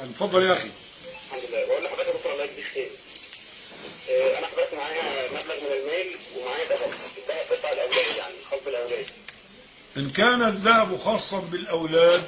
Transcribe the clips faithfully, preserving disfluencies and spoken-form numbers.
اتفضل يا اخي. الحمد لله. بقول لحضرتك يا دكتور الله يجزيك خير. اه انا حضرتك معايا مبلغ من المال ومعايا ذهب، الذهب بتاع الاولاد يعني خاص بالاولاد. ان كان الذهب خاصا بالاولاد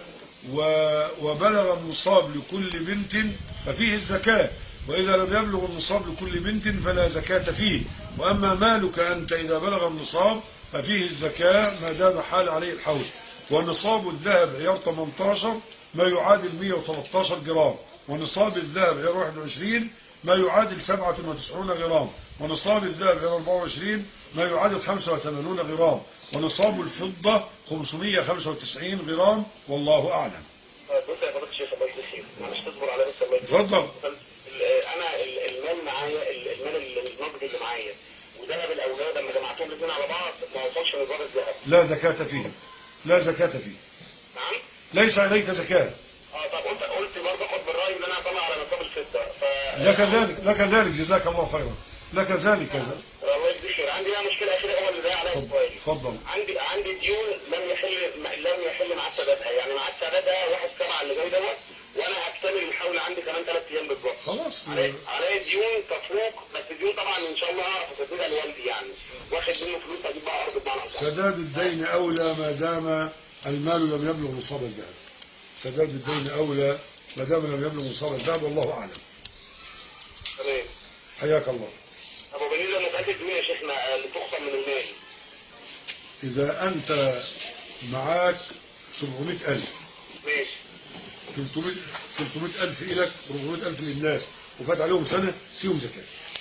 وبلغ النصاب لكل بنت ففيه الزكاة، وإذا لم يبلغ النصاب لكل بنت فلا زكاة فيه. وأما مالك أنت إذا بلغ النصاب ففيه الزكاة ما دام حال عليه الحول. ونصاب الذهب عيار ثمانية عشر ما يعادل مئة وثلاثة عشر جرام، ونصاب الذهب عيار واحد وعشرين ما يعادل سبعة وتسعين جرام، ونصاب الذهب عيار أربعة وعشرين ما يعادل خمسة وثمانين جرام، ونصاب الفضة خمسمئة وخمسة وتسعين جرام. والله أعلم. بص يا فضيلة الشيخ الله يجزيك خير، معلش تصبر على بس الله يجزيك. اتفضل. انا المال معايا، المال النقد اللي معايا وذهب الاولاد لما جمعتهم الاثنين على بعض ما وصلش نظام الذهب. لا زكاة فيه، لا زكاة فيه. نعم؟ ليس عليك زكاة. اه طب انت قلت برضه خد بالرأي ان انا اطلع على نصاب الفضة. ف لك ذلك، لك ذلك جزاك الله خيرا. لك ذلك كذا. الله يجزيك خير. عندي بقى مشكلة أخيرة هو اللي ضايق عليا سؤالي. اتفضل. عندي عندي ديون لم يحل لم يحل مع سدادها، يعني مع سدادها واحد سبعة اللي جاي دوت، وانا هكتمل الحول عندي كمان ثلاث ايام بالظبط. خلاص. عليا ديون تفوق، بس ديون طبعا ان شاء الله هعرف اسددها لوالدي، يعني واخد منه فلوس اجيب بقى ارض بمعنى اصح. سداد الدين اولى ما دام المال لم يبلغ نصاب الذهب. سداد الدين اولى ما دام لم يبلغ نصاب الذهب، والله اعلم. تمام. حياك الله. ابو بالنسبه لمساله الديون يا شيخنا اللي تخصم من المال، اذا انت معاك سبعمئة ألف ماشي، ثلاثمئة ألف إلك أربعمئة ألف للناس وفات عليهم سنة فيهم زكاة،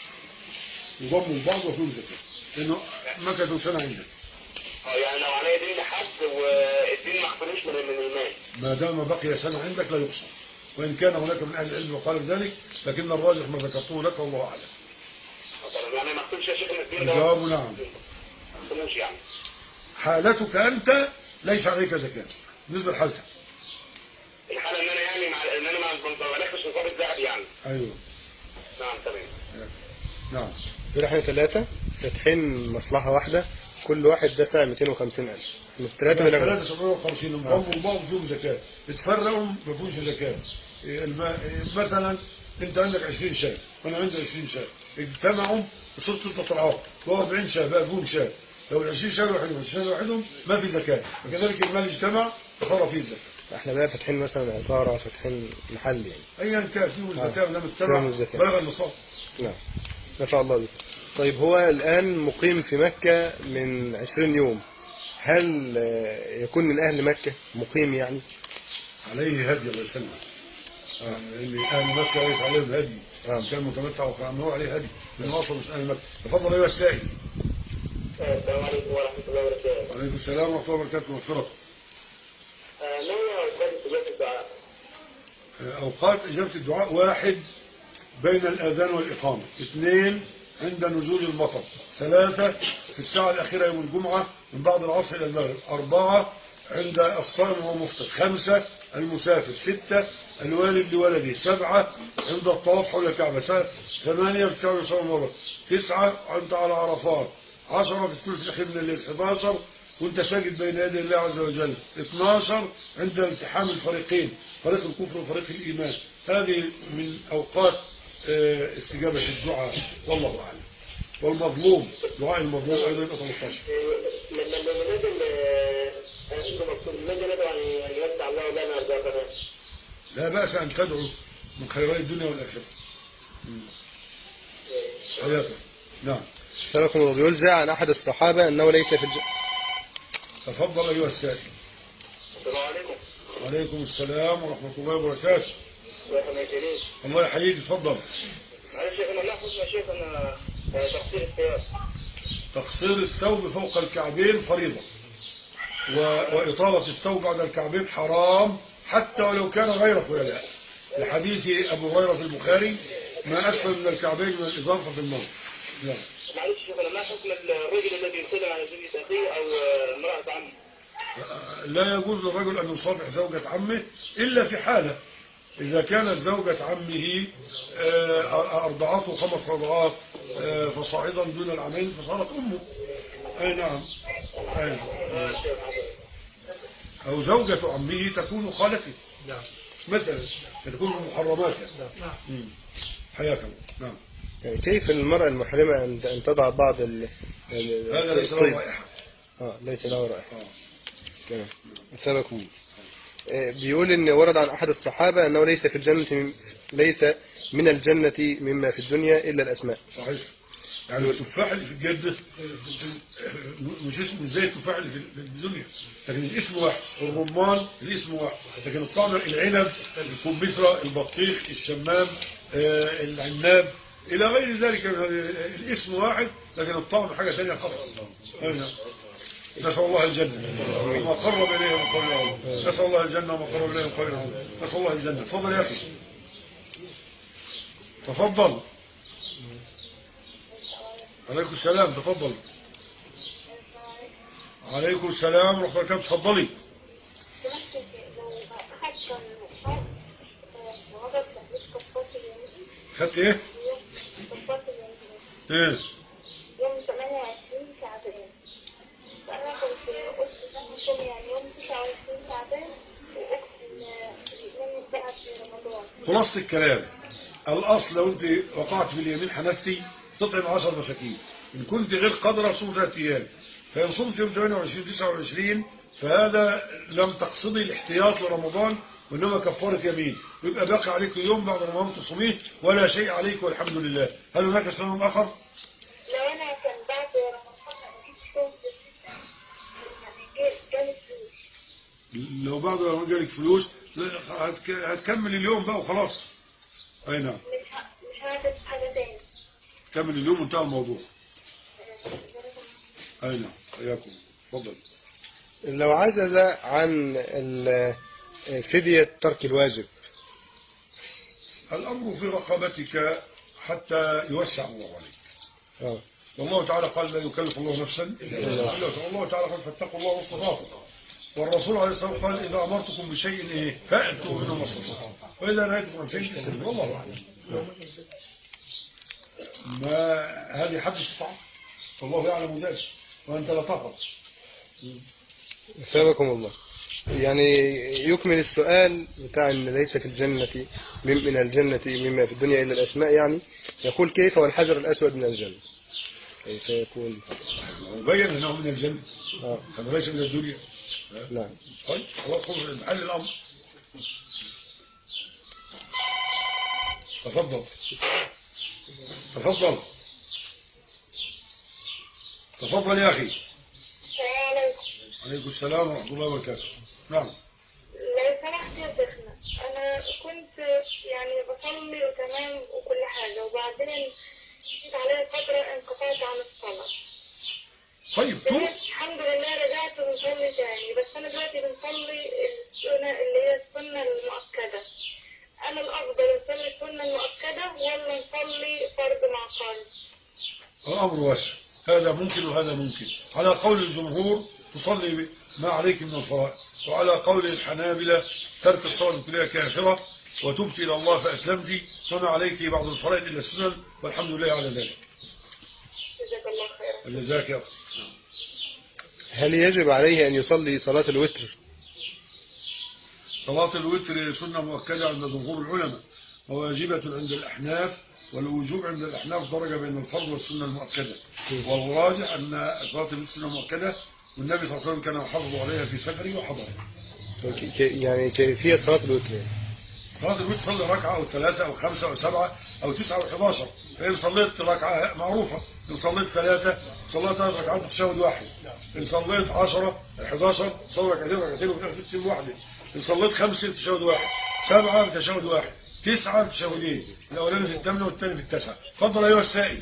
يضموا البعض وفيهم زكاة لأنه مكثوا سنة عندك. اه يعني لو عليا دين لحد والدين ما خصموش من من المال، ما دام بقي سنة عندك لا يقسم، وإن كان هناك من أهل العلم وقال ذلك، لكن الراجح ما ذكرته لك والله أعلم. يعني ما خصمش يا شيخ ان الدين ده الجواب نعم. ما خصموش يعني. حالتك أنت ليس عليك زكاة بالنسبة لحالتك. الحالة ان انا يعني مع ان انا ما بلغش نصاب الذهب يعني. ايوه. نعم تمام. نعم. دول احنا ثلاثة فاتحين مصلحة واحدة، كل واحد دفع مئتين وخمسين ألف. الثلاثة بلغوا ثلاثة سبعمئة وخمسين انضموا البعض فيهم زكاة، اتفرقوا ما فيهوش زكاة. مثلا انت عندك عشرين شاة وانا عندي عشرين شاة، اجتمعوا وصلت انت طلعات بقوا أربعين شاة بقى فيهم شاة، لو ال عشرين شاة لوحدهم والعشرين لوحدهم ما في زكاة، وكذلك المال اجتمع فصار فيه زكاة. احنا بقى فاتحين مثلا عقارة، فاتحين محل يعني. ايا كان فيهم الزكاة ولم اتبع بلغ النصاب. نعم. ما شاء الله بك. طيب هو الآن مقيم في مكة من عشرين يوم، هل يكون من أهل مكة مقيم يعني؟ عليه هدي الله يسلم. آه. اللي أهل مكة ليس عليهم هدي. آه. كان متمتع وكان هو عليه هدي من أصل مش أهل مكة. تفضل أيها السائل. السلام عليكم ورحمة الله وبركاته. وعليكم السلام ورحمة الله وبركاته ومغفرته. ما هي أوقات إجابة الدعاء؟ أوقات إجابة الدعاء: واحد بين الأذان والإقامة، اثنين عند نزول المطر، ثلاثة في الساعة الأخيرة يوم الجمعة من بعد العصر إلى المغرب، أربعة عند الصائم والمفطر، خمسة المسافر، ستة الوالد لولده، سبعة عند الطواف حول الكعبة، ثمانية في الساعة يصوم مرة، تسعة عند على عرفات، عشرة في الثلث الأخير من الليل، إحدى عشر وانت ساجد بين يدي الله عز وجل، اثني عشر عند التحام الفريقين، فريق الكفر وفريق الإيمان. هذه من أوقات استجابة الدعاء والله أعلم. والمظلوم دعاء المظلوم أيضا يبقى ثلاثة عشر. لما نزل عنده مكتوب لماذا ندعو أن يوسع الله لنا أرزاقنا؟ لا بأس أن تدعو من خيري الدنيا والآخرة. حياته. نعم. سبقكم الله بيقول زع عن أحد الصحابة أنه ليس في الجنة. تفضل أيها السائل. السلام عليكم. وعليكم السلام ورحمة الله وبركاته. الله يحييك. تفضل. معلش يا شيخ، انا لا حكم يا شيخ انا تقصير الثياب. تقصير الثوب فوق الكعبين فريضة، و... وإطالة الثوب بعد الكعبين حرام حتى ولو كان غير خيلاء، لحديث أبو هريرة في البخاري: ما أسفل من الكعبين من الإضافة في النار. لا. معلش يا شيخ، انا لا حكم الرجل الذي يسلم على زوجة أخيه أو امرأة عمه. لا يجوز للرجل أن يصافح زوجة عمه إلا في حالة: إذا كانت زوجة عمه أرضعته خمس رضعات فصاعدا دون العامين فصارت أمه. أي نعم. أي. أو زوجة عمه تكون خالته. مثلا تكون من المحرمات يعني. مم. حياك الله. نعم. يعني كيف المرأة المحرمة أن أن تضع بعض ال ال- هذا ليس له الطيب؟ رائحة. اه ليس له رائحة. آه. تمام. أثابكم. آه، بيقول إن ورد عن أحد الصحابة أنه ليس في الجنة من ليس من الجنة مما في الدنيا إلا الأسماء. صحيح. يعني التفاح اللي في الجنة مش اسمه زي التفاح اللي في الدنيا، لكن الاسم واحد. الرمان الاسم واحد، لكن الطعم العنب، الكمثرى، البطيخ، الشمام، آه، العناب إلى غير ذلك. الاسم واحد لكن الطعم حاجة ثانية خالص. نسأل الله الجنة وما قرب إليه من قول الله. نسأل الله الجنة وما قرب إليه من قول الله. نسأل الله الجنة. تفضل يا أخي، تفضل. عليكم السلام. تفضل. عليكم السلام ورحمة الله وبركاته. تفضلي. خدت ايه؟ ايه؟ يوم ثمانية وعشرين شعبان. فأنا كنت قلت يعني يوم تسعة وعشرين شعبان وأقسم من بعد رمضان. خلاصة الكلام، الأصل لو أنت وقعت باليمين حنفتي تطعم عشر مساكين، إن كنت غير قادرة صوم ثلاث أيام، فإن صمت يوم ثمانية وعشرين تسعة وعشرين فهذا لم تقصدي الاحتياط لرمضان وإنما كفارة يمين، ويبقى باقي عليك يوم بعد رمضان تصوميه ولا شيء عليك والحمد لله. هل هناك سبب آخر؟ لو أنا كان بعد رمضان ما جيت صوم يعني جالي فلوس. لو بعد رمضان جالك فلوس هتكمل اليوم بقى وخلاص. أي نعم. مش مش هعمل حاجة تاني. كمل اليوم وانتهى الموضوع. أي نعم. حياكم. تفضل. لو عجز عن ال- فدية ترك الواجب. الأمر في رقبتك حتى يوسع الله عليك. اه والله تعالى قال لا يكلف الله نفسا إلا وسعها. الله تعالى قال فاتقوا الله واستطاعتم. والرسول عليه الصلاة والسلام قال إذا أمرتكم بشيء إيه فأتوا منه ما استطعتم وإذا نهيتكم عن شيء فاستجيبوا. والله أعلم. ما هذه حد استطاع والله يعلم ذلك وأنت لا تقص. أثابكم الله. يعني يكمل السؤال بتاع أن ليس في الجنة من من الجنة مما في الدنيا إلا الأسماء، يعني يقول كيف والحجر الأسود من الجنة؟ كيف يكون؟ مبين أنه من الجنة. آه. كما ليس من الدنيا. نعم. طيب خلاص خذ حل الأمر. تفضل. تفضل. تفضل يا أخي. السلام عليكم. عليكم السلام ورحمة الله وبركاته. نعم. لو سمحت يا شيخنا، أنا كنت يعني بصلي وتمام وكل حاجة، وبعدين جيت عليا فترة انقطعت عن الصلاة. طيب تو دلوقتي الحمد لله رجعت بنصلي تاني، بس أنا دلوقتي بنصلي السنة اللي هي السنة المؤكدة. أنا الأفضل أصلي السنة المؤكدة ولا نصلي فرض مع فرض؟ الأمر واسع، هذا ممكن وهذا ممكن. على قول الجمهور تصلي ما عليك من الفرائض، وعلى قول الحنابلة ترك الصلاة كلها كافرة وتبت إلى الله فأسلمت وما عليك بعض الفرائض إلا السنن والحمد لله على ذلك. جزاك الله خيرا. جزاك يا أخي. هل يجب عليه أن يصلي صلاة الوتر؟ صلاة الوتر سنة مؤكدة عند جمهور العلماء وواجبة عند الأحناف، والوجوب عند الأحناف درجة بين الفرض والسنة المؤكدة، والراجح أن صلاة الوتر سنة مؤكدة والنبي صلى الله عليه وسلم كان يحافظ عليها في سفره وحضره. يعني كيفية صلاة الوتر؟ صلاة الوتر صلي ركعة أو ثلاثة أو خمسة أو سبعة أو تسعة أو حداشر، فإن صليت ركعة معروفة، إن صليت ثلاثة صليت ثلاث ركعات بتشهد واحد، إن صليت عشرة حداشر صلي ركعتين ركعتين وتسلم واحدة، إن صليت خمسة بتشهد واحد، سبعة بتشهد واحد، تسعة بتشهدين، الأولاني في الثامنة والثاني في التاسعة. تفضل أيها السائل.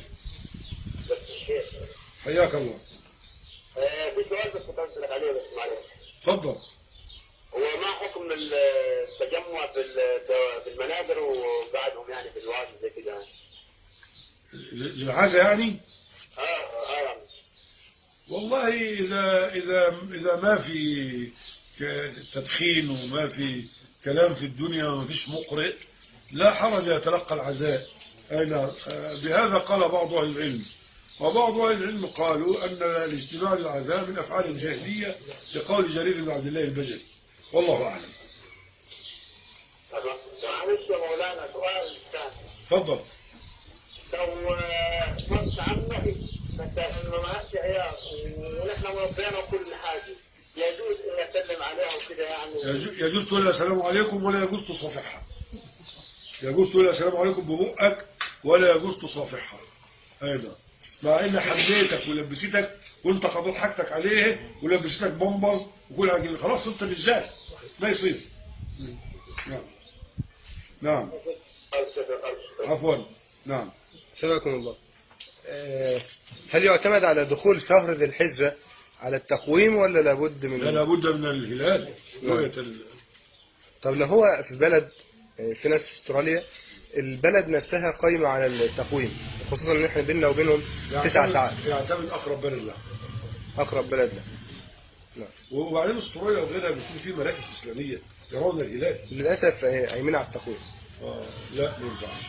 حياك الله. في سؤال بس كنت أسألك عليه بس معلش. تفضل. هو ما حكم التجمع في المنابر وقعدهم يعني في الوعد زي كده؟ للعزة يعني؟ اه اه والله إذا إذا إذا ما في تدخين وما في كلام في الدنيا وما فيش مقرئ لا حرج يتلقى العزاء. أين بهذا قال بعض أهل العلم، وبعض أهل العلم قالوا أن الاجتماع للعزاء من أفعال الجاهلية لقول جرير بن عبد الله البجلي، والله أعلم. معلش يا مولانا سؤال ثاني. اتفضل. لو كنت عمك مثلا ما معكش عيال ونحن مربينا وكل حاجه، يجوز ان اسلم عليها وكده يعني؟ يجوز, يجوز تقول لها السلام عليكم ولا يجوز تصافحها. يجوز تقول لها السلام عليكم ببقك ولا يجوز تصافحها. ايضا مع ان حميتك ولبستك وانت قضيت حاجتك عليه ولبستك بمبر وكل حاجه، خلاص انت بالذات ما يصير. نعم نعم عفوا. نعم. سبحانكم الله. هل يعتمد على دخول شهر ذي الحجة على التقويم ولا لابد من؟ لا لابد من الهلال. ال... طب لو هو في بلد، في ناس في استراليا البلد نفسها قايمة على التقويم، خصوصا ان احنا بيننا وبينهم تسع ساعات. يعتمد اقرب بلد له. اقرب بلد له. نعم. وبعدين استراليا وغيرها بيكون في مراكز اسلاميه يرون الهلال. للاسف قايمين على التقويم. اه لا ما ينفعش.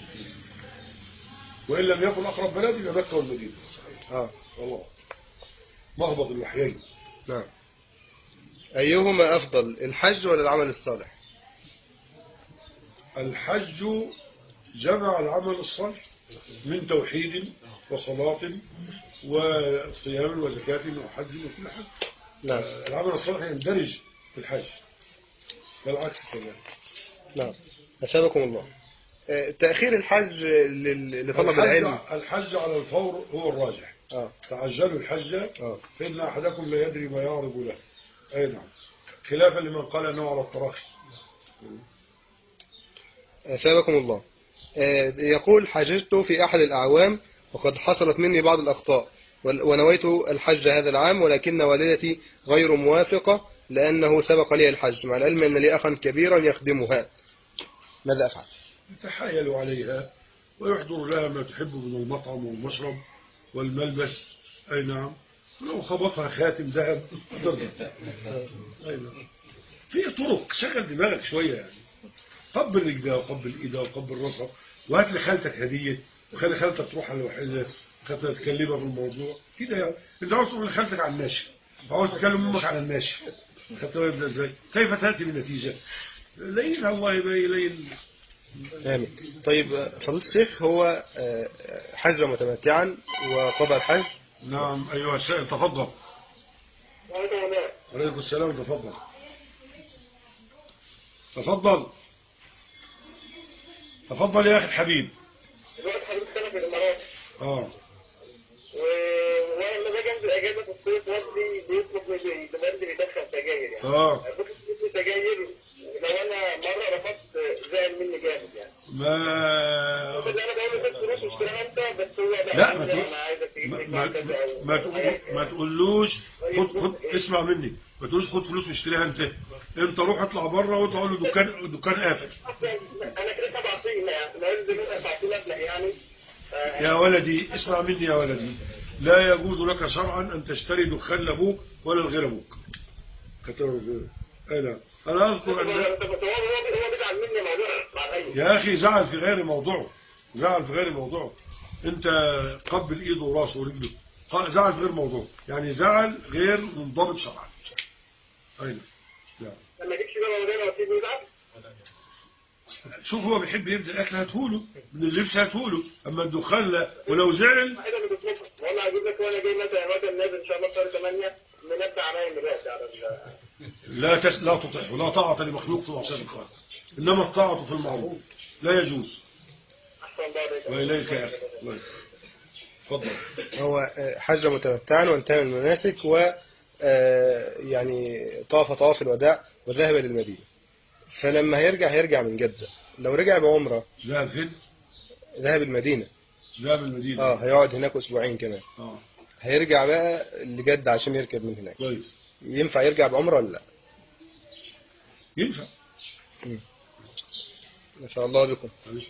وان لم يكن اقرب بلد يبقى مكه والمدينه. اه والله مهبط اللحيين. نعم. ايهما افضل، الحج ولا العمل الصالح؟ الحج جمع العمل الصالح من توحيد وصلاة وصيام وزكاة وحج وكل حاجة. نعم. العمل الصالح يندرج في الحج والعكس كذلك. نعم. أثابكم الله. تأخير الحج لطلب العلم. الحج على الفور هو الراجح. آه. تعجلوا الحج آه. فإن أحدكم لا يدري ما يعرض له. أي نعم. خلافا لمن قال أنه على التراخي. أثابكم الله. يقول حججت في أحد الأعوام وقد حصلت مني بعض الأخطاء ونويت الحج هذا العام، ولكن والدتي غير موافقة لأنه سبق لي الحج، مع العلم أن لي أخا كبيرا يخدمها، ماذا أفعل؟ يتحايل عليها ويحضر لها ما تحب من المطعم والمشرب والملبس. أي نعم. لو خبطها خاتم ذهب ترضى. أي نعم. في طرق شغل دماغك شوية يعني. قبل رجلها وقبل ايدها وقبل راسها وهات لي خالتك هديه وخلي خالتك تروح على الوحيده خالتك تكلمها في الموضوع كده يعني. انت عاوز تقول لخالتك على الماشي وعاوز تكلم امك على الماشي، خدت بالك ازاي؟ كيف تاتي بالنتيجه؟ لين الله يبين لين. آمين. طيب فضيلة الشيخ، هو حج متمتعا وقضى الحج. نعم ايها السائل تفضل. وعليكم السلام. تفضل تفضل تفضل يا اخي الحبيب. دلوقتي حضرتك انا في الامارات. اه. ولما باجي انزل اجازه في الصيف والدي بيطلب مني والدي بيدخن سجاير يعني. اه. باخد فلوس سجاير، لو انا مره رفضت زعل مني جامد يعني. ما بس انا بقول له خد فلوس واشتريها انت، بس هو لا ما انا عايزك تجيب لي ما, ما, تقول ما تقولوش خد خد اسمع مني، ما تقولوش خد فلوس واشتريها انت. انت روح اطلع بره واطلع قول له دكان دكان قافل. انا كده بعطيه ما يلزم منها بعطيه مبلغ يعني. يا ولدي اسمع مني يا ولدي، لا يجوز لك شرعا ان تشتري دخان لابوك ولا لغير ابوك. انا انا اذكر ان هو بيزعل مني مع يا اخي زعل في غير موضوعه، زعل في غير موضوعه. انت قبل ايده وراسه ورجله، زعل في غير موضوعه، يعني زعل غير منضبط شرعا. ايوه لا لما جيتش بقى مولانا واسيبه يزعل. شوف هو بيحب يبدا الاكل هاتهوله، من اللبس هاتهوله، اما الدخان لا. ولو زعل والله اجيب لك وانا جاي مثلا وقت النازل ان شاء الله شهر ثمانية منبه عليا دلوقتي على لا تس... لا تطيع ولا طاعة لمخلوق في معصية الخالق، انما الطاعة في المعروف لا يجوز. واليك يا اخي. تفضل. هو حج متمتعا وانتهى من المناسك و يعني طاف طواف الوداع وذهب للمدينة، فلما هيرجع هيرجع من جدة. لو رجع بعمرة ذهب فين؟ ذهب المدينة. ذهب المدينة. اه هيقعد هناك اسبوعين كمان. اه هيرجع بقى لجدة عشان يركب من هناك. كويس. ينفع يرجع بعمرة ولا لا؟ ينفع. مم. ما شاء الله بكم.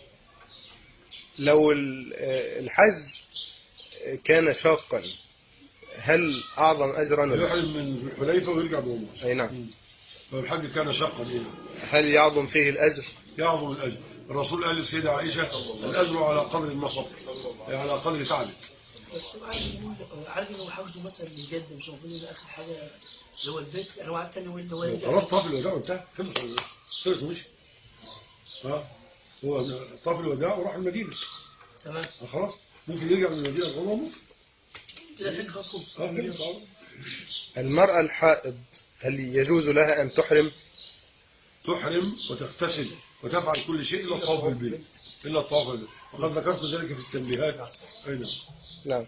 لو الحج كان شاقا هل أعظم أجرا؟ يحرم من الحليفة ويرجع بعمرة. أي نعم. لو الحج كان شاقا إيه؟ هل يعظم فيه الأجر؟ يعظم الأجر. الرسول قال للسيدة عائشة الأجر على قدر المصب، يعني على قدر تعبك. بس عارف انه حافظه مثلا لجد مش موجود ده اخر حاجه اللي هو البيت، انا وعدت انه وين هو خلاص طاف الوداع وانتهى، خلص خلص مش ها هو طاف الوداع وراح المدينة. تمام. خلاص ممكن يرجع من المدينة الغرة ممكن كده الحج خاص. اه. المرأة الحائض هل يجوز لها أن تحرم؟ تحرم وتغتسل وتفعل كل شيء إلا الطواف بالبيت، إلا الطواف بالبيت، وقد ذكرت ذلك في التنبيهات. أي نعم. نعم.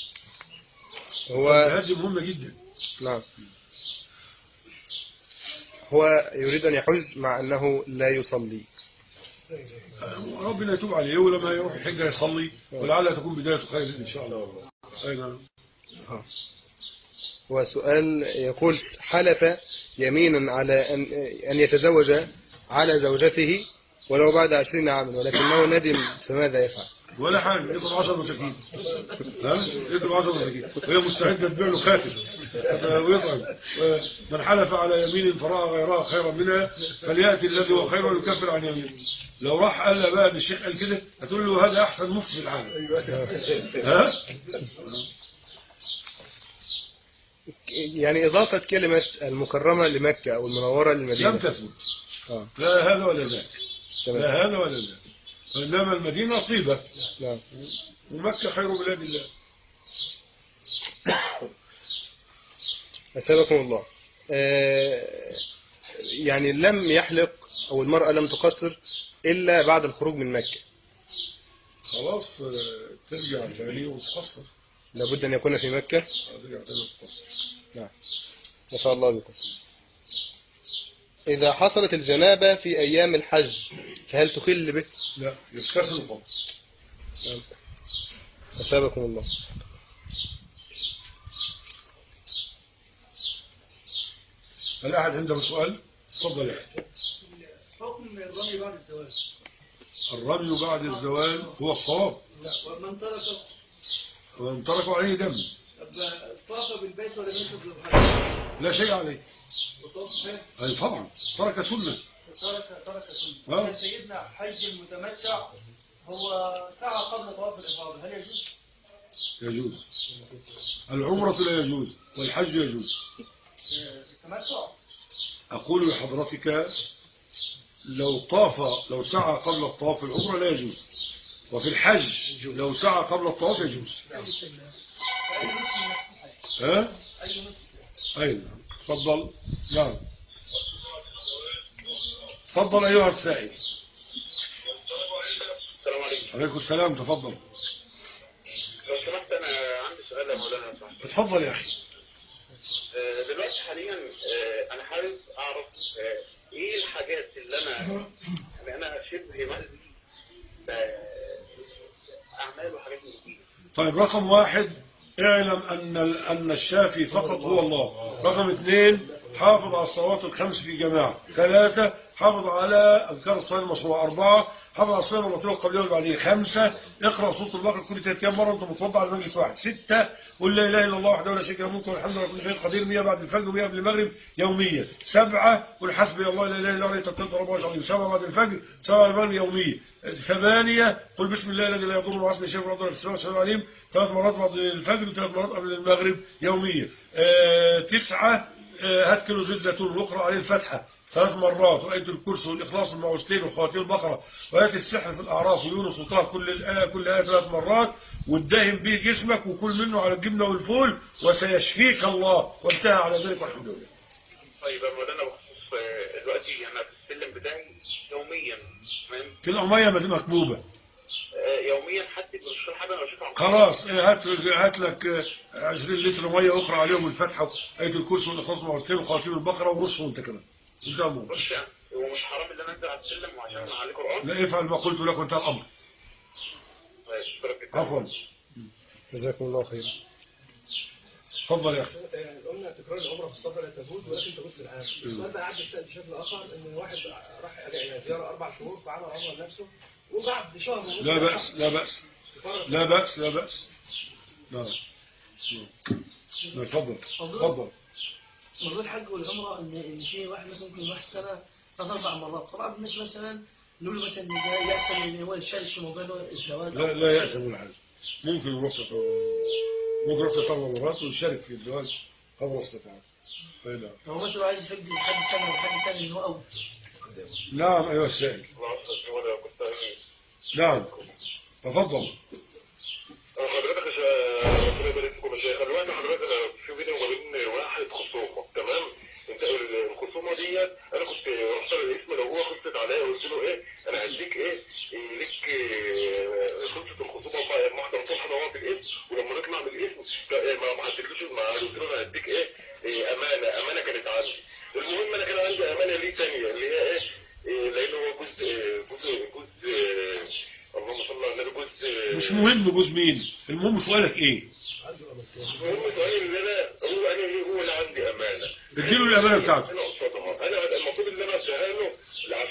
هو هذه مهمة جدا. نعم. هو يريد أن يحج مع أنه لا يصلي. ربنا يتوب عليه ولما يروح الحج يصلي ولعلها تكون بداية خير إن شاء الله. أي نعم. وسؤال يقول حلف يمينا على أن أن يتزوج على زوجته ولو بعد عشرين عاما ولكنه ندم، فماذا يفعل؟ ولا حاجة، يضرب عشر مساكين. ها؟ يضرب عشر مساكين وهي مستعدة تبيع له خاتم ويطعم. من حلف على يمين فرأى غيرها خيرا منها فليأتي الذي هو خير ويكفر عن يمينه. لو راح قال بقى الشيخ قال كده هتقول له هذا أحسن مفتي في العالم. ها؟ يعني إضافة كلمة المكرمة لمكة أو المنورة للمدينة لم تثبت. آه. لا هذا ولا ذاك. تمام. لا هذا ولا ذاك. وإنما المدينة طيبة. نعم. ومكة خير بلاد الله. أثابكم الله. آه يعني لم يحلق أو المرأة لم تقصر إلا بعد الخروج من مكة. خلاص ترجع تاني وتقصر. لابد أن يكون في مكة. ترجع تاني وتقصر. نعم. ما شاء الله بكم. إذا حصلت الجنابة في أيام الحج فهل تخل به؟ لا يغتسل فقط. نعم. أثابكم الله. هل أحد عنده سؤال؟ تفضل يا أخي. حكم الرمي بعد الزواج. الرمي بعد الزوال هو الصواب. لا ومن ترك ومن تركوا عليه دم. طاف بالبيت ولا ينسب للحج؟ لا شيء عليه. وطاف فين؟ أي طبعا ترك سنة. ترك ترك سنة. آه. سيدنا حج المتمتع هو ساعة قبل طواف الإفاضة، هل يجوز؟ يجوز. العمرة لا يجوز والحج يجوز. التمتع. أقول لحضرتك لو طاف لو سعى قبل الطواف العمرة لا يجوز، وفي الحج لو سعى قبل الطواف يجوز. ها؟ أي نعم. تفضل. نعم. تفضل أيها السائل. السلام عليكم. عليكم السلام. تفضل. لو سمحت أنا عندي سؤال يا مولانا. تفضل يا أخي. دلوقتي حاليا أنا حابب أعرف إيه الحاجات اللي أنا يعني أنا شبه مأذي أعمال وحاجات من دي. طيب رقم واحد اعلم أن أن الشافي فقط هو الله. رقم اثنين حافظ على الصلوات الخمس في جماعة. ثلاثة حافظ على أذكار الصلاة المشروعة. أربعة حافظ على الصلاة المطلوبة قبلها والبعدين. خمسة اقرأ سورة البقرة كل ثلاث أيام مرة وأنت متوضع على مجلس واحد. ستة قل لا إله إلا الله وحده لا شريك له الملك والحمد لله كل شيء قدير. مية بعد الفجر ومية قبل المغرب يوميا. سبعة قل حسبي الله لا إله إلا هو عليه توكلت رب العرش العظيم. سبعة بعد الفجر سبعة بعد المغرب يوميا. ثمانية قل بسم الله الذي لا يضر مع اسمه شيء في الأرض ولا في السماء والسلام عليم. ثلاث مرات بعد الفجر وثلاث مرات قبل المغرب يوميا. آه تسعة آه هات كيلو زيت زيتون واقرأ عليه الفاتحة ثلاث مرات وآية الكرسي والإخلاص والمعوذتين وخواتيم البقرة وآية السحر في الأعراف ويونس وطه كل الآية كل آية ثلاث مرات وادهن به جسمك وكل منه على الجبنة والفول وسيشفيك الله وانتهى على ذلك والحمد لله. طيب يا مولانا بخصوص دلوقتي أنا في السلم بتاعي يوميا كده مية مكبوبة يوميا حتى برشور حاجة أنا بشوفها. خلاص هات هات لك عشرين لتر مية واقرأ عليهم الفاتحة وآية الكرسي والإخلاص والمعوذتين وخواتيم البقرة ورصه وانت كمان. انت أمور. بص يعني هو مش حرام ان انا انزل على السلم وعشان عليه قرآن؟ لا افعل ما قلت لك وانتهى الأمر. طيب شكرا. عفوا. جزاكم الله خيرا. تفضل يا اخي. قلنا تكرار العمره في السفر لا تجوز ولكن تجوز في العام. السؤال بقى عدى بشكل اخر ان واحد راح زياره اربع شهور فعمل عمره لنفسه وبعد شهر لا بأس لا بأس لا بأس لا بأس. نعم. تفضل تفضل. موضوع الحج والعمره ان في واحد مثلا ممكن يروح السنه ثلاث اربع مرات. طبعا الناس مثلا نقول له مثلا ان ده يحسن ان هو يشارك في موضوع الزواج. لا لا يأسم الحج. ممكن يروح ممكن يروح ثلاث مرات ويشارك في الزواج قبل استطاعته. هو مثلا عايز يحج لحد سنه وحد ثاني ان هو اول. نعم أيها السائل. نعم تفضل. حضرتك يا شيخ ربنا يبارك فيكم يا شيخ. دلوقتي حضرتك في بيني وما بين واحد خصومه، تمام؟ انت الخصومه ديت انا كنت رحت الاسم لو هو خلصت عليا قلت له ايه انا هديك ايه, إيه ليك إيه خلصت الخصومه ما احنا نصلح هو في الاسم ولما نطلع من الاسم ما ما حددتلوش الميعاد قلت له انا هديك ايه, إيه امانه امانه كانت عندي. المهم انا كان عندي امانه ليه ثانيه اللي هي ايه, إيه لان هو جزء جزء جزء اللهم صل على النبي جزء. مش مهم جوز مين، المهم سؤالك ايه؟ المهم سؤالي اللي انا هو انا ليه هو اللي عندي امانه اديله الامانه بتاعته. انا قصادها انا المفروض ان انا اديها له